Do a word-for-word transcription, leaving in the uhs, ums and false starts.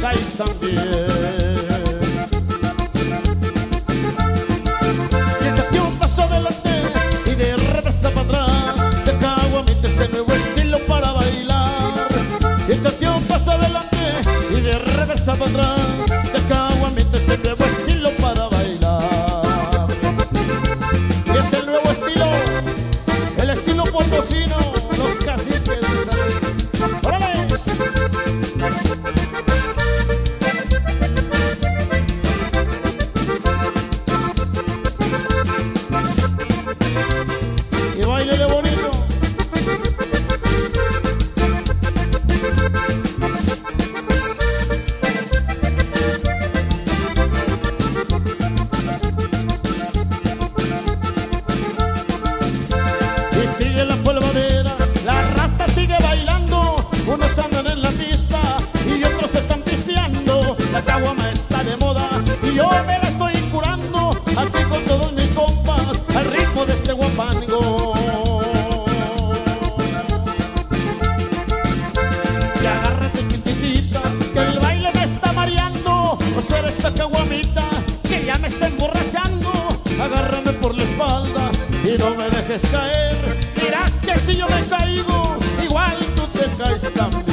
caes también. Y échate un paso adelante y de reversa para atrás, de caguamita este nuevo estilo para bailar. Y échate un paso adelante y de reversa para atrás, de caguamita este nuevo estilo para bailar. Y es el nuevo estilo, el estilo potosino, los caciques de San Luis. ¡Órale! Y bailele bonito. Y sigue la polvadera, la raza sigue bailando. Unos andan en la pista y otros están pisteando. La caguama está de moda y yo me la estoy curando, aquí con todos mis compas al ritmo de este guapango. Y agárrate chiquitita, que el baile me está mareando, o ser esta caguamita que ya me está emborrachando. Agárrame por la espalda y no me dejes caer. Mira que si yo me caigo, igual tú te caes también.